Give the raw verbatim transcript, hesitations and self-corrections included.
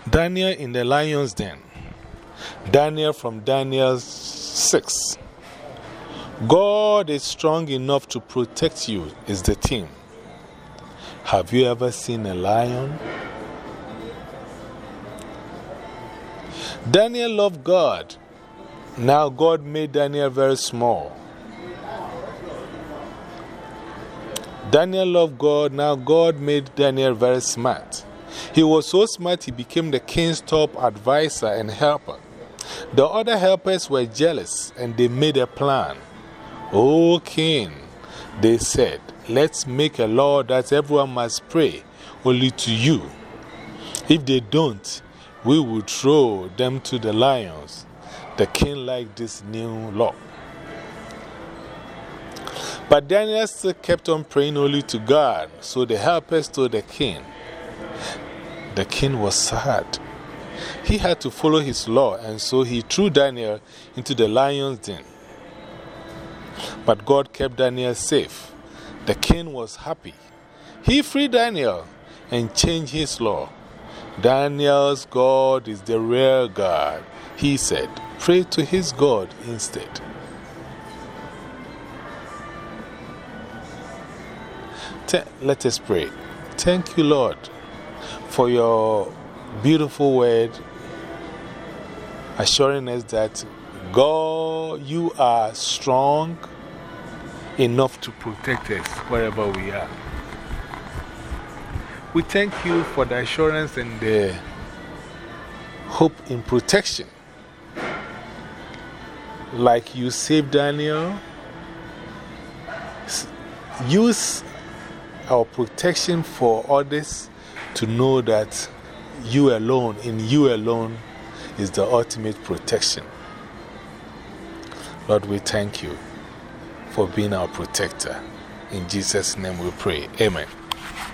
Daniel in the lion's den. Daniel from Daniel six. God is strong enough to protect you is the theme. Have you ever seen a lion? Daniel loved God. Now God made Daniel very small. Daniel loved God. Now God made Daniel very smart. He was so smart he became the king's top advisor and helper. The other helpers were jealous and they made a plan. "O king," they said, "let's make a law that everyone must pray only to you. If they don't, we will throw them to the lions." The king liked this new law. But Daniel still kept on praying only to God, so the helpers told the king. The king was sad. He had to follow his law, and so he threw Daniel into the lion's den. But God kept Daniel safe. The king was happy. He freed Daniel and changed his law. Daniel's God is the real God. He said, pray to his God instead. Let us pray. Thank you, Lord, for your beautiful word, assuring us that God, you are strong enough to protect us wherever we are. We thank you for the assurance and the hope in protection. Like you saved Daniel, use our protection for others to know that you alone, in you alone, is the ultimate protection. Lord, we thank you for being our protector. In Jesus' name we pray. Amen.